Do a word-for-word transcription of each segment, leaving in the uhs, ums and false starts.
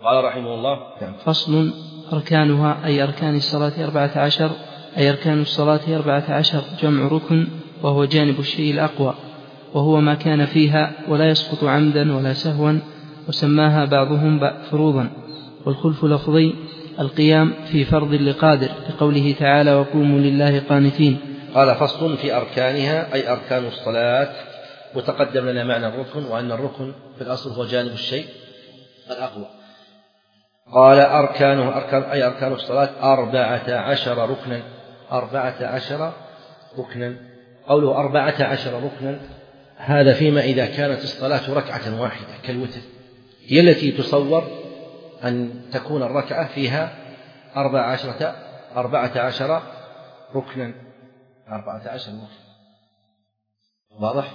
قال رحمه الله: فصل: أركانها أي أركان الصلاة أربعة عشر، أي أركان الصلاة أربعة عشر جمع ركن، وهو جانب الشيء الأقوى، وهو ما كان فيها ولا يسقط عمدا ولا سهوا، وسماها بعضهم فروضا. والخلف لفظي: القيام في فرض لقادر، لقوله تعالى: وقوموا لله قانتين. قال: فصل في أركانها أي أركان الصلاة. وتقدم لنا معنى الركن، وأن الركن في الأصل هو جانب الشيء الأقوى. قال: أركانه أركان أي أركان الصلاة أربعة عشر ركنا. أربعة عشر ركنا. قوله أربعة عشر ركنا هذا فيما إذا كانت الصلاة ركعة واحدة كالوتر، هي التي تصور أن تكون الركعة فيها أربعة عشرة أربعة عشر ركنا. أربعة عشر ركنا واضح؟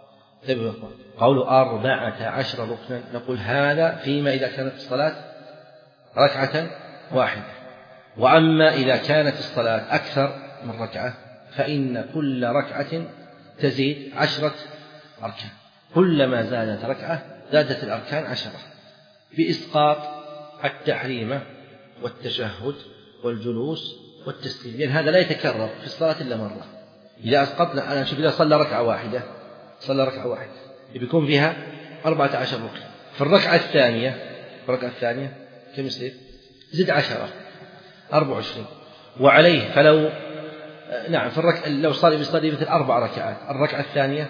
قوله أربعة عشر ركنا نقول هذا فيما إذا كانت الصلاة ركعة واحدة. وأما إذا كانت الصلاة أكثر من ركعة فإن كل ركعة تزيد عشرة أركان، كلما زادت ركعة زادت الأركان عشرة، بإسقاط التحريمة والتشهد والجلوس والتسليم، لأن هذا لا يتكرر في الصلاة إلا مرة. إذا أسقطنا، أنا شوف إذا صلى ركعة واحدة صلى ركعة واحدة بيكون فيها أربعة عشر ركن. في الركعة الثانية في الركعة الثانية كم يصير؟ زد عشرة، أربعة وعشرين. وعليه فلو نعم في الركعة لو صلي بيصلي مثل أربع ركعات، الركعة الثانية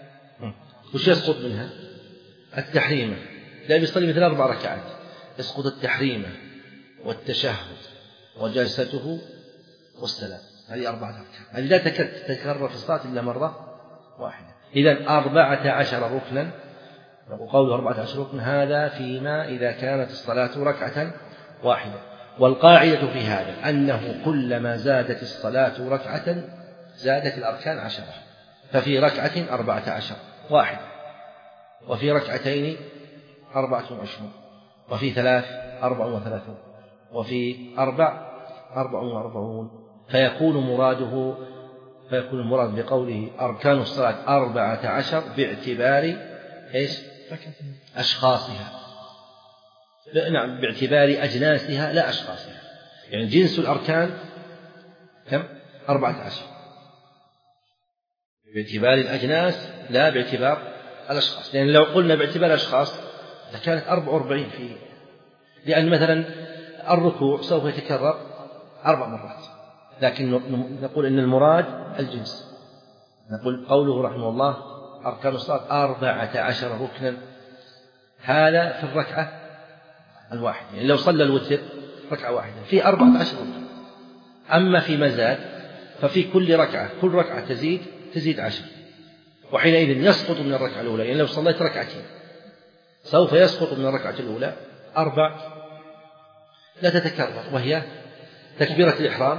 وش يسقط منها؟ التحريمة. لا بيصلي مثل أربع ركعات يسقط التحريمة والتشهد وجلسته والسلام. هذه أربعة أركان، هذه لا تتكرر في الصلاة إلا مرة واحدة. إذن أربعة عشر ركنا، وقول أربعة عشر ركن هذا فيما إذا كانت الصلاة ركعة واحدة. والقاعدة في هذا أنه كلما زادت الصلاة ركعة زادت الأركان عشرة، ففي ركعة أربعة عشر واحد، وفي ركعتين أربعة وعشرون، وفي ثلاث أربع وثلاثون، وفي أربع أربع وأربعون. فيكون مراده فيكون المراد بقوله أركان الصلاة أربعة عشر باعتبار إيش؟ أشخاصها، نعم باعتبار أجناسها لا أشخاصها. يعني جنس الأركان كم؟ أربعة عشر باعتبار الأجناس لا باعتبار الأشخاص. لأن لو قلنا باعتبار الأشخاص لكانت أربع وأربعين فيه، لأن مثلا الركوع سوف يتكرر أربع مرات، لكن نقول إن المراد الجنس. نقول قوله رحمه الله أركان الصلاة أربعة عشر ركنا، هذا في الركعة الواحدة. يعني لو صلى الوتر ركعة واحدة في أربعة عشر ركنا. أما في مزاد ففي كل ركعة كل ركعة تزيد تزيد عشر، وحينئذ يسقط من الركعة الأولى. يعني لو صليت ركعتين سوف يسقط من الركعة الأولى أربع لا تتكرر، وهي تكبيرة الإحرام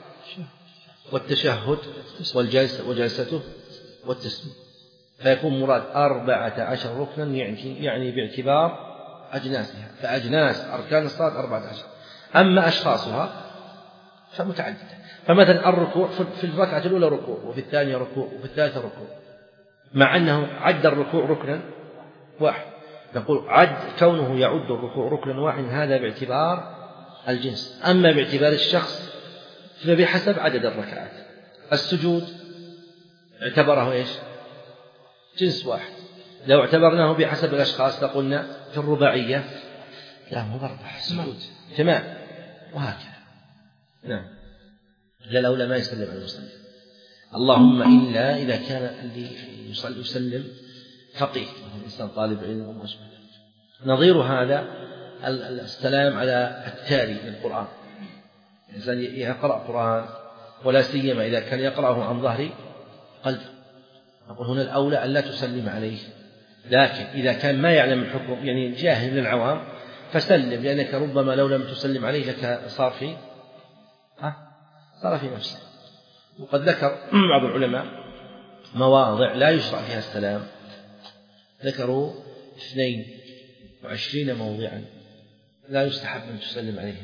والتشهد والجلسة وجلسته والتسليم. فيكون مراد أربعة عشر ركنا يعني, يعني باعتبار أجناسها، فأجناس أركان الصلاة أربعة عشر. أما أشخاصها فمتعددة. فمثلا الركوع في الركعة الأولى ركوع، وفي الثانية ركوع، وفي الثالثة ركوع، مع أنه عد الركوع ركنا واحد. نقول عد كونه يعد الركوع ركنا واحد هذا باعتبار الجنس. أما باعتبار الشخص فبحسب عدد الركعات. السجود اعتبره إيش؟ جنس واحد. لو اعتبرناه بحسب الأشخاص لقلنا في الرباعية لا مو أربعة سجود تمام، وهكذا. نعم لا الأولى ما يسلم على المصلي، اللهم إلا إذا كان اللي يصلي يسلم فقيه، الإنسان طالب علم وما شابه. نظير هذا السلام على التالي للقرآن، الإنسان يقرأ قرآن ولا سيما إذا كان يقرأه عن ظهر قلب، نقول هنا الأولى أن لا تسلم عليه. لكن إذا كان ما يعلم الحكم يعني جاهل للعوام فسلم، لأنك ربما لو لم تسلم عليه لك صار في ها صار في نفسه. وقد ذكر بعض العلماء مواضع لا يشرع فيها السلام، ذكروا اثنين وعشرين موضعا لا يستحب أن تسلم عليهم.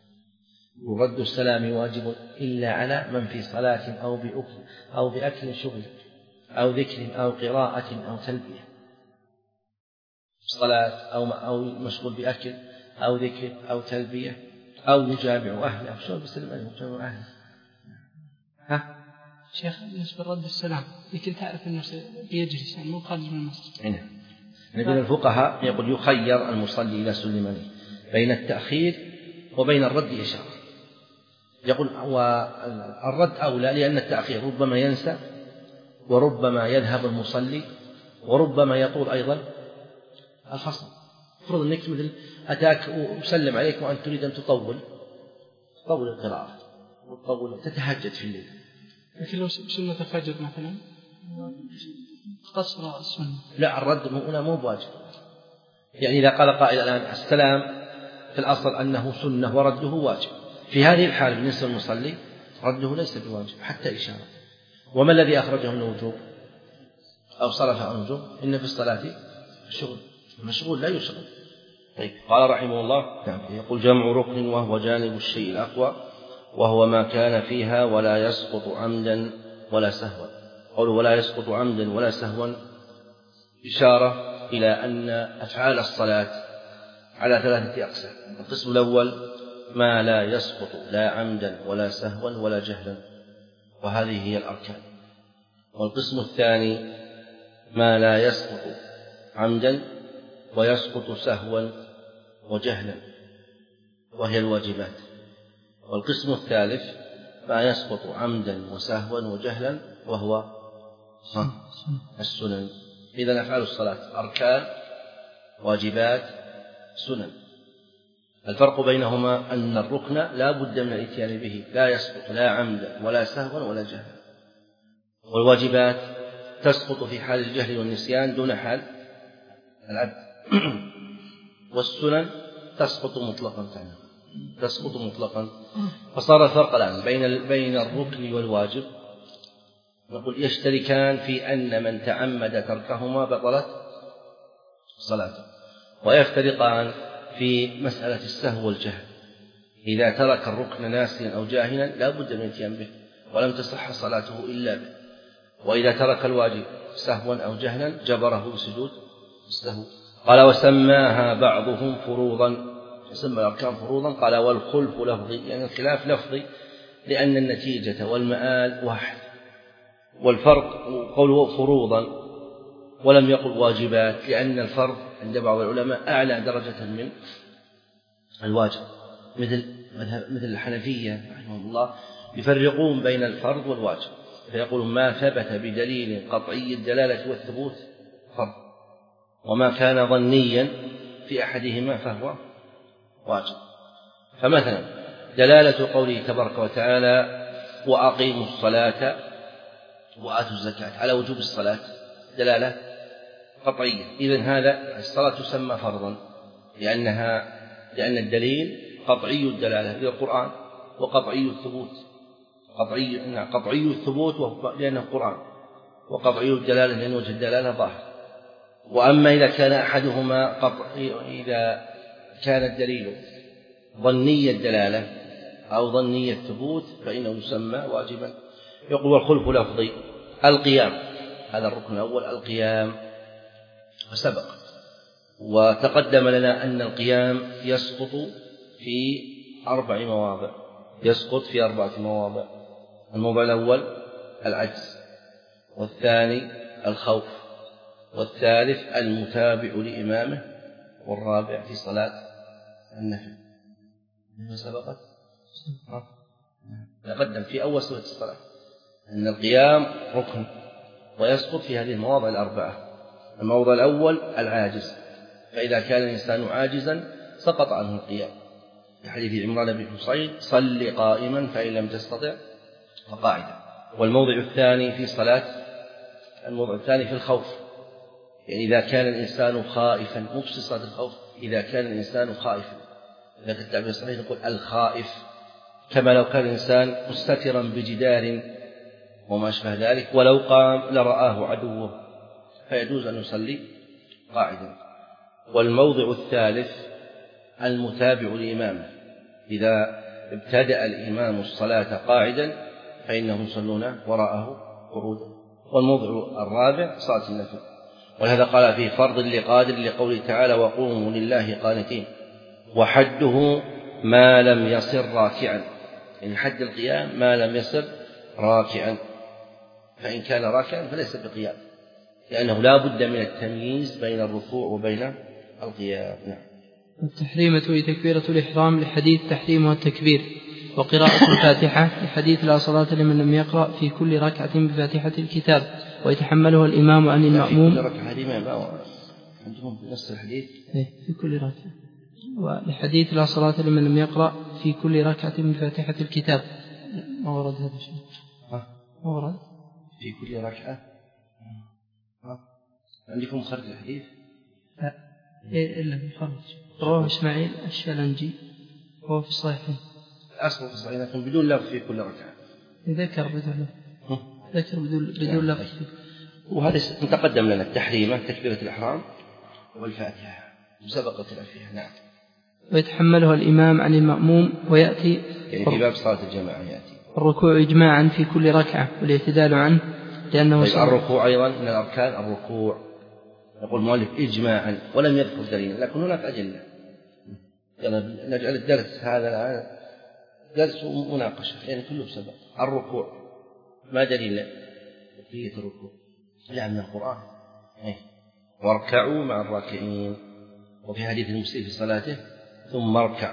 ورد السلام واجب إلا على من في صلاة أو بأكل أو بأكل شغل أو ذكر أو قراءة أو تلبية. صلاة أو أو مشغول بأكل أو ذكر أو تلبية أو يجامع أهله أو شو بيسلم عليه يجامع أهله. ها شيخ بالنسبة لرد السلام لكن تعرف أنه بيجلس يعني مو خارج من المسجد. هنا نقول الفقهاء يقول يخير المصلي إذا سلم عليه بين التأخير وبين الرد إشارة. يقول والرد أولى لأن التأخير ربما ينسى وربما يذهب المصلي وربما يطول أيضا الفصل. فرض أنك مثل أتاك وسلم عليك وأنت تريد أن تطول تطول القراءة وتطول تتهجد في الليل. لكن لو سنة الفجر مثلا قصر السنة. لا الرد هنا مو بواجب. يعني إذا قال قائل الآن السلام في الأصل أنه سنة ورده واجب، في هذه الحال بالنسبة للمصلي رده ليس بواجب حتى إشارة. وما الذي أخرجه من الوجوب أو صرف عن الوجوب؟ إن في الصلاة شغل، مشغول لا يشغل. طيب قال رحمه الله يقول جمع ركن وهو جانب الشيء الأقوى وهو ما كان فيها ولا يسقط عمدا ولا سهوا. قوله ولا يسقط عمدا ولا سهوا إشارة إلى أن أفعال الصلاة على ثلاثة أقسام. القسم الأول ما لا يسقط لا عمدا ولا سهوا ولا جهلا، وهذه هي الأركان. والقسم الثاني ما لا يسقط عمدا ويسقط سهوا وجهلا، وهي الواجبات. والقسم الثالث ما يسقط عمدا وسهوا وجهلا وهو السنن. إذن أفعال الصلاة أركان واجبات سنن. الفرق بينهما أن الركن لا بد من الاتيان به لا يسقط لا عمدا ولا سهوا ولا جهلا، والواجبات تسقط في حال الجهل والنسيان دون حال العبد والسنن تسقط مطلقا تسقط مطلقا. فصار الفرق الآن بين بين الركن والواجب. نقول يشتركان في أن من تعمد تركهما بطلت صلاته، ويفترقان في مسألة السهو والجهل. إذا ترك الركن ناسيا أو جاهلا لا بد من الاتيان به ولم تصح صلاته إلا به. وإذا ترك الواجب سهوا أو جهلا جبره بسجود السهو. قال وسماها بعضهم فروضا، سمى الأركان فروضا. قال والخلف لفظي، يعني الخلاف لفظي لأن النتيجة والمآل واحد. والفرق قوله فروضا ولم يقل واجبات لأن الفرض عند بعض العلماء أعلى درجة من الواجب، مثل مثل الحنفية رحمه الله يفرقون بين الفرض والواجب، فيقولون ما ثبت بدليل قطعي الدلالة والثبوت فرض، وما كان ظنيا في أحدهما فهو واجب. فمثلا دلالة قوله تبارك وتعالى وأقيموا الصلاة وآتوا الزكاة على وجوب الصلاة دلالة قطعية. إذن هذا الصلاة تسمى فرضا لأنها لأن الدليل قطعي الدلالة إلى القرآن وقطعي الثبوت قطعي قطعي الثبوت لأنه القرآن، وقطعي الدلالة لأن وجه الدلالة ظاهر. وأما إذا كان أحدهما قطعي، إذا كان الدليل ظني الدلالة أو ظني الثبوت فإنه يسمى واجبا. يقول والخلف لفظي القيام، هذا الركن الأول القيام وسبق وتقدم لنا أن القيام يسقط في أربع مواضع يسقط في أربعة مواضع. الموضع الأول العجز، والثاني الخوف، والثالث المتابع لإمامه، والرابع في صلاة النفل. ما سبقت تقدم في أول سورة الصلاة أن القيام ركن ويسقط في هذه المواضع الأربعة. الموضع الأول العاجز، فإذا كان الإنسان عاجزا سقط عنه القيام، حديث عمران بن حصين صل قائما فإن لم تستطع فقاعدا. والموضع الثاني في صلاة الموضع الثاني في الخوف، يعني إذا كان الإنسان خائفا، مو في صلاة الخوف، إذا كان الإنسان خائفا، إذا كان التعبير الصحيح نقول الخائف، كما لو كان الإنسان مستترا بجدار وما أشبه ذلك ولو قام لرآه عدوه فيجوز أن يصلي قاعدا. والموضع الثالث المتابع لإمامه، إذا ابتدأ الإمام الصلاة قاعدا فإنهم يصلون وراءه قعودا. والموضع الرابع صلاة النفل. ولهذا قال فيه فرض لقادر لقوله تعالى وقوموا لله قانتين. وحده ما لم يصر راكعا، يعني حد القيام ما لم يصر راكعا، فإن كان راكعا فليس بقيام، لأنه لا بد من التمييز بين الركوع وبين القيام. نعم. التحريمة هي تكبيرة الإحرام لحديث تحريمها التكبير، وقراءة الفاتحة لحديث لا صلاة لمن لم يقرأ في كل ركعة بفاتحة الكتاب ويتحمله الإمام عن المأموم. في كل ركعة الإمام عندهم نفس الحديث في كل ركعة، ولحديث لا صلاة لمن لم يقرأ في كل ركعة بفاتحة الكتاب. ما ورد هذا الشيء؟ ما ورد في كل ركعة. عندكم خرج الحديث؟ لا إيه إلا في خرج، رواه إسماعيل الشلنجي وهو في الصحيحين. أصله في الصحيحين لكن بدون لفظ في كل ركعة. ذكر بدون لفظ، ذكر بدون بدون لفظ. وهذا تقدم لنا التحريمة تكبيرة الإحرام والفاتحة وسبق فيها. نعم. ويتحملها الإمام عن المأموم ويأتي يعني في باب صلاة الجماعة يأتي الركوع إجماعا في كل ركعة والاعتدال عنه لأنه طيب الركوع أيضا من الأركان. الركوع يقول المؤلف إجماعا ولم يذكر دليلا، لكن هناك أدلة. نجعل الدرس هذا الآن درس مناقشة يعني كله سبق. الركوع ما دليل كيفية الركوع؟ جاء من القرآن واركعوا مع الراكعين، وفي حديث المسيء في صلاته ثم اركع.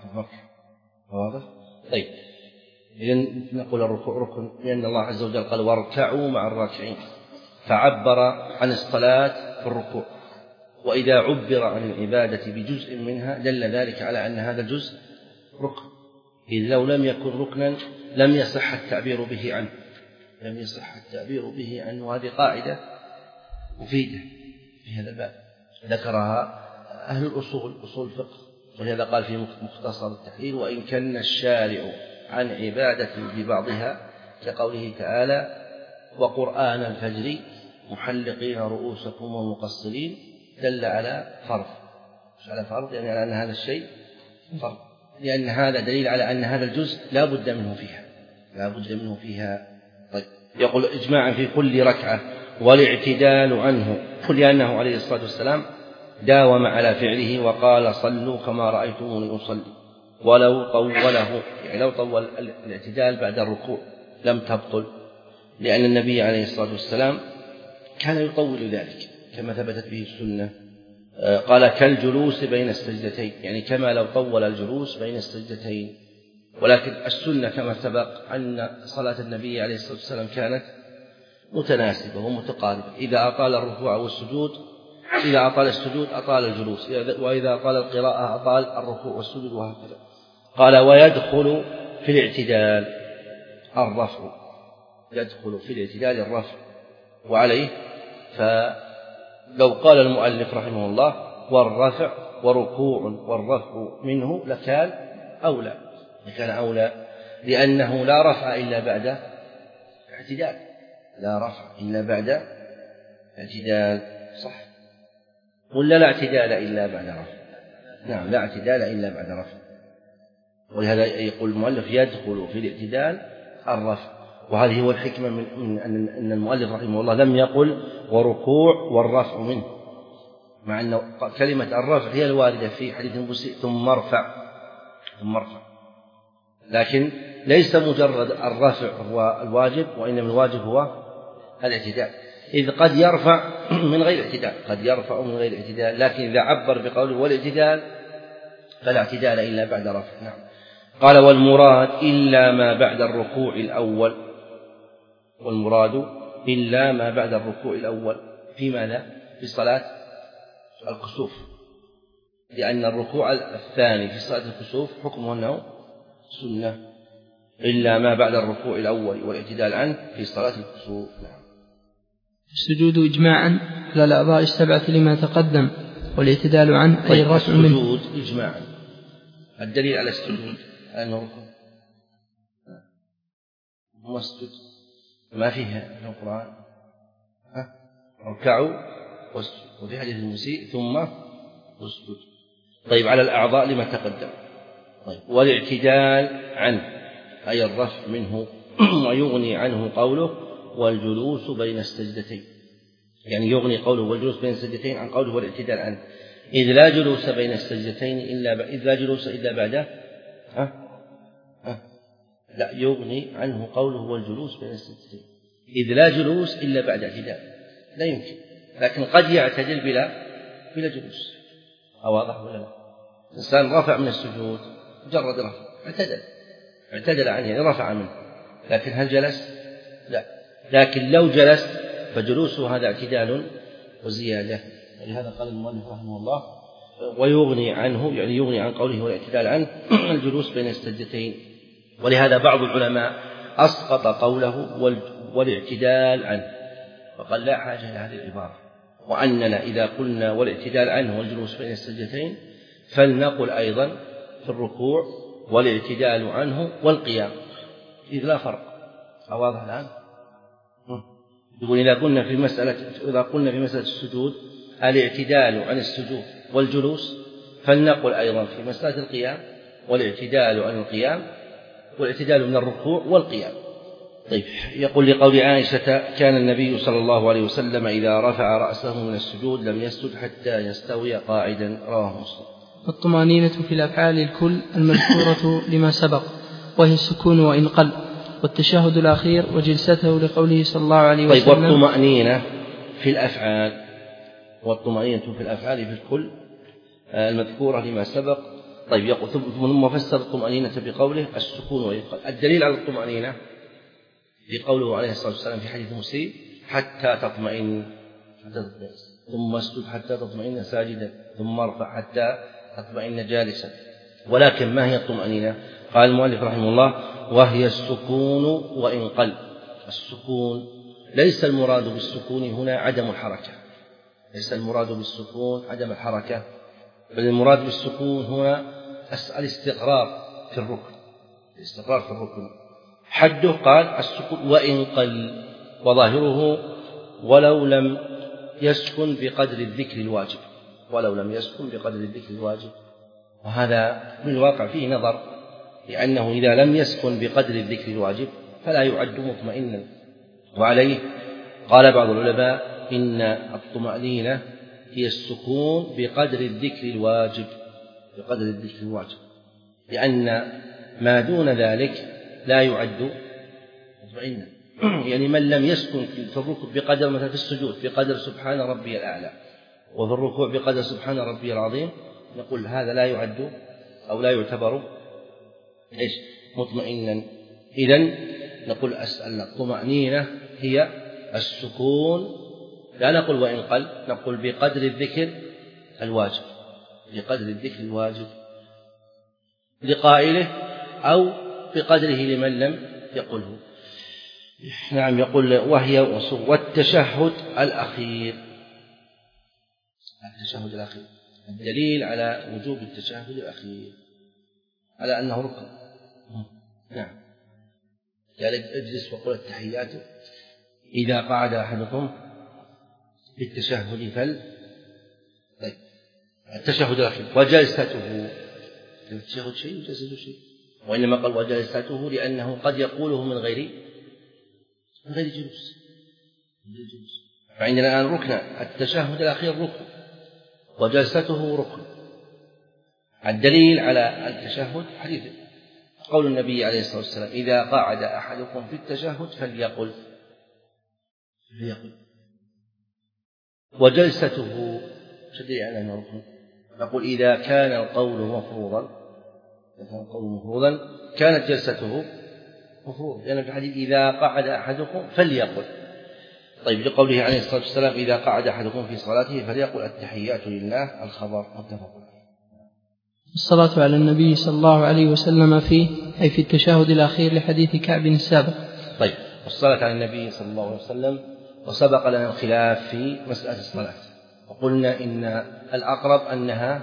واضح؟ طيب إذن نقول الركوع ركن لأن الله عز وجل قال واركعوا مع الراكعين، فعبر عن الصلاة في الركوع، وإذا عبر عن العبادة بجزء منها دل ذلك على أن هذا الجزء ركن، إذ لو لم يكن ركنا لم يصح التعبير به عنه لم يصح التعبير به عنه وهذه قاعدة مفيدة في هذا الباب ذكرها أهل الأصول أصول الفقه، ولهذا قال في مختصر التحرير وإن كان الشارع عن عبادة ببعضها كقوله تعالى وقرآن الفجر محلقين رؤوسكم ومقصرين، دل على فرض. مش على فرض يعني على أن هذا الشيء فرض، لأن هذا دليل على أن هذا الجزء لا بد منه فيها لا بد منه فيها. طيب يقول إجماعا في كل ركعة والاعتدال عنه، لأنه عليه الصلاة والسلام داوم على فعله وقال صلوا كما رأيتموني أصلي، ولو طوله يعني لو طول الاعتدال بعد الركوع لم تبطل، لأن النبي عليه الصلاة والسلام كان يطول ذلك كما ثبتت به السنة. قال كالجلوس بين السجدتين، يعني كما لو طول الجلوس بين السجدتين، ولكن السنة كما سبق أن صلاة النبي عليه الصلاة والسلام كانت متناسبة ومتقاربة، إذا أطال الركوع والسجود إذا أطال السجود أطال الجلوس، وإذا أطال القراءة أطال الركوع والسجود وهكذا. قال ويدخل في الاعتدال الرفع، يدخل في الاعتدال الرفع، وعليه فلو قال المؤلف رحمه الله والرفع وركوع والرفع منه لكان أولى لكان أولى لأنه لا رفع إلا بعد اعتدال لا رفع إلا بعد اعتدال. صح ولا لا اعتدال إلا بعد رفع؟ نعم لا اعتدال إلا بعد رفع، ولهذا يقول المؤلف يدخل في الاعتدال الرفع، وهذه هو الحكمة من أن المؤلف رحمه الله لم يقل وركوع والرفع منه، مع أن كلمة الرفع هي الواردة في حديث المسيء ثم ارفع ثم ارفع، لكن ليس مجرد الرفع هو الواجب، وإنما الواجب هو الاعتدال، إذ قد يرفع من غير اعتدال قد يرفع من غير اعتدال، لكن إذا عبر بقوله والاعتدال فلا اعتدال إلا بعد رفع. نعم. قال والمراد إلا ما بعد الركوع الأول والمراد إلا ما بعد الركوع الأول في ماذا؟ في صلاة الكسوف، لأن الركوع الثاني في صلاة الكسوف حكمه أنه سنة، إلا ما بعد الركوع الأول والاعتدال عنه في صلاة الكسوف. نعم. السجود إجماعا على الأعضاء السبعة لما تقدم، والاعتدال عنه أي الرفع منه. السجود إجماعا الدليل على السجود أنه ركن مسجد ما فيها في القرآن اركعوا واسجدوا، وفي حديث المسيء ثم اسجد. طيب على الأعضاء لما تقدم. طيب والاعتدال عنه أي الرفع منه، ويغني عنه قوله والجلوس بين السجدتين، يعني يغني قوله والجلوس بين السجدتين عن قوله والاعتدال عنه، إذ لا جلوس بين السجدتين إلا ب... إذ لا جلوس إلا بعده ها؟ ها؟ لا يغني عنه قوله والجلوس بين السجدتين، إذ لا جلوس إلا بعد اعتدال، لا يمكن، لكن قد يعتدل بلا بلا جلوس. أواضح ولا لا؟ الإنسان رفع من السجود مجرد رفع اعتدل اعتدل عنه يعني رفع منه، لكن هل جلس؟ لا، لكن لو جلس فجلوسه هذا اعتدال وزيادة. ولهذا قال المؤلف رحمه الله ويغني عنه، يعني يغني عن قوله والاعتدال عنه الجلوس بين السجدتين. ولهذا بعض العلماء أسقط قوله والاعتدال عنه فقال لا حاجة إلى هذه العبارة، وأننا إذا قلنا والاعتدال عنه والجلوس بين السجدتين فلنقل أيضا في الركوع والاعتدال عنه والقيام، إذ لا فرق. واضح الآن؟ يقول إذا قلنا في مسألة إذا قلنا في مسألة السجود الاعتدال عن السجود والجلوس فلنقل أيضا في مسألة القيام والاعتدال عن القيام والاعتدال من الركوع والقيام. طيب، يقول لقول عائشة كان النبي صلى الله عليه وسلم إذا رفع رأسه من السجود لم يسجد حتى يستوي قاعدا، رواه مسلم. الطمأنينة في الأفعال الكل المذكورة لما سبق وهي السكون وإن قل، والتشهد الأخير وجلسته لقوله صلى الله عليه وسلم. طيب، والطمأنينة في الأفعال والطمأنينة في الأفعال في الكل المذكورة لما سبق. طيب، يقول ثم فسر الطمأنينة بقوله السكون وإن قل. الدليل على الطمأنينة بقوله عليه الصلاة والسلام في حديث مسلم حتى تطمئن ثم اسجد حتى تطمئن ساجدا ثم ارفع حتى تطمئن جالسا. ولكن ما هي الطمأنينة؟ قال المؤلف رحمه الله وهي السكون وإن قل. السكون ليس المراد بالسكون هنا عدم الحركة، ليس المراد بالسكون عدم الحركة، بل المراد بالسكون هنا الاستقرار في الركن، الاستقرار في الركن. حده قال السكون وإن قل، وظاهره ولو لم يسكن بقدر الذكر الواجب، ولو لم يسكن بقدر الذكر الواجب. وهذا من الواقع فيه نظر، لأنه إذا لم يسكن بقدر الذكر الواجب فلا يعد مطمئنا. وعليه قال بعض العلماء إن الطمأنينة هي السكون بقدر الذكر الواجب، بقدر الذكر الواجب، لأن ما دون ذلك لا يعد مطمئنا. يعني من لم يسكن في الركوع بقدر مثلا في السجود بقدر سبحان ربي الأعلى، وفي الركوع بقدر سبحان ربي العظيم، نقول هذا لا يعد أو لا يعتبر إيش مطمئنا. إذن نقول أسأل الطمأنينة هي السكون، لا نقول وإن قل، نقول بقدر الذكر الواجب، بقدر الذكر الواجب لقائله أو بقدره لمن لم يقله. نعم، يقول وهي والتشهد الأخير. التشهد الأخير الدليل على وجوب التشهد الأخير على أنه ركن. نعم، قال اجلس وقل التحيات إذا قعد أحدكم في التشهد فل. طيب، التشهد الأخير وجلسته، التشهد شيء وجلسته شيء، وإنما قال وجلسته لأنه قد يقوله من غير من غير جلوس. فعندنا الآن ركن، التشهد الأخير ركن وجلسته ركن. الدليل على التشهد حديث قول النبي عليه الصلاة والسلام إذا قعد أحدكم في التشهد فليقل فليقل وجلسته شديد على أنه ركن. نقول إذا كان القول مفروضا، إذا كان القول مفروضا كانت جلسته مفروض، لأن في الحديث إذا قعد أحدكم فليقل. طيب، لقوله عليه الصلاة والسلام إذا قعد أحدكم في صلاته فليقل التحيات لله، الخبر متفق عليه. الصلاة على النبي صلى الله عليه وسلم فيه أي في التشهد الأخير لحديث كعب السابق. طيب، الصلاة على النبي صلى الله عليه وسلم، وسبق لنا الخلاف في مسألة الصلاة، وقلنا إن الأقرب أنها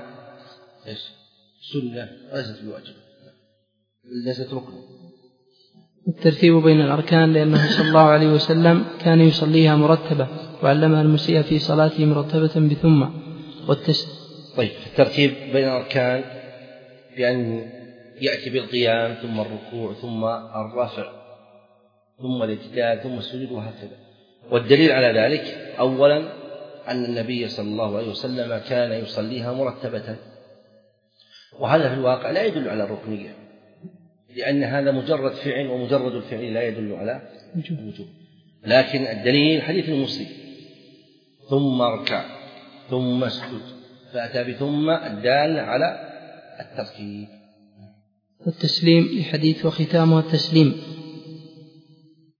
سنة ليست بواجب، ليست ركن. الترتيب بين الأركان لأنه صلى الله عليه وسلم كان يصليها مرتبة، وعلمها المسيء في صلاته مرتبة بثم والتس... طيب، الترتيب بين الأركان بأن يأتي بالقيام ثم الركوع ثم الرفع ثم الاعتدال ثم السجود وهكذا. والدليل على ذلك أولا أن النبي صلى الله عليه وسلم كان يصليها مرتبة، وهذا في الواقع لا يدل على الركنية، لأن هذا مجرد فعل، ومجرد الفعل لا يدل على الوجوب. لكن الدليل حديث المسلم ثم اركع ثم اسجد، فأتى بثم الدال على الترتيب. التسليم لحديث وختامها التسليم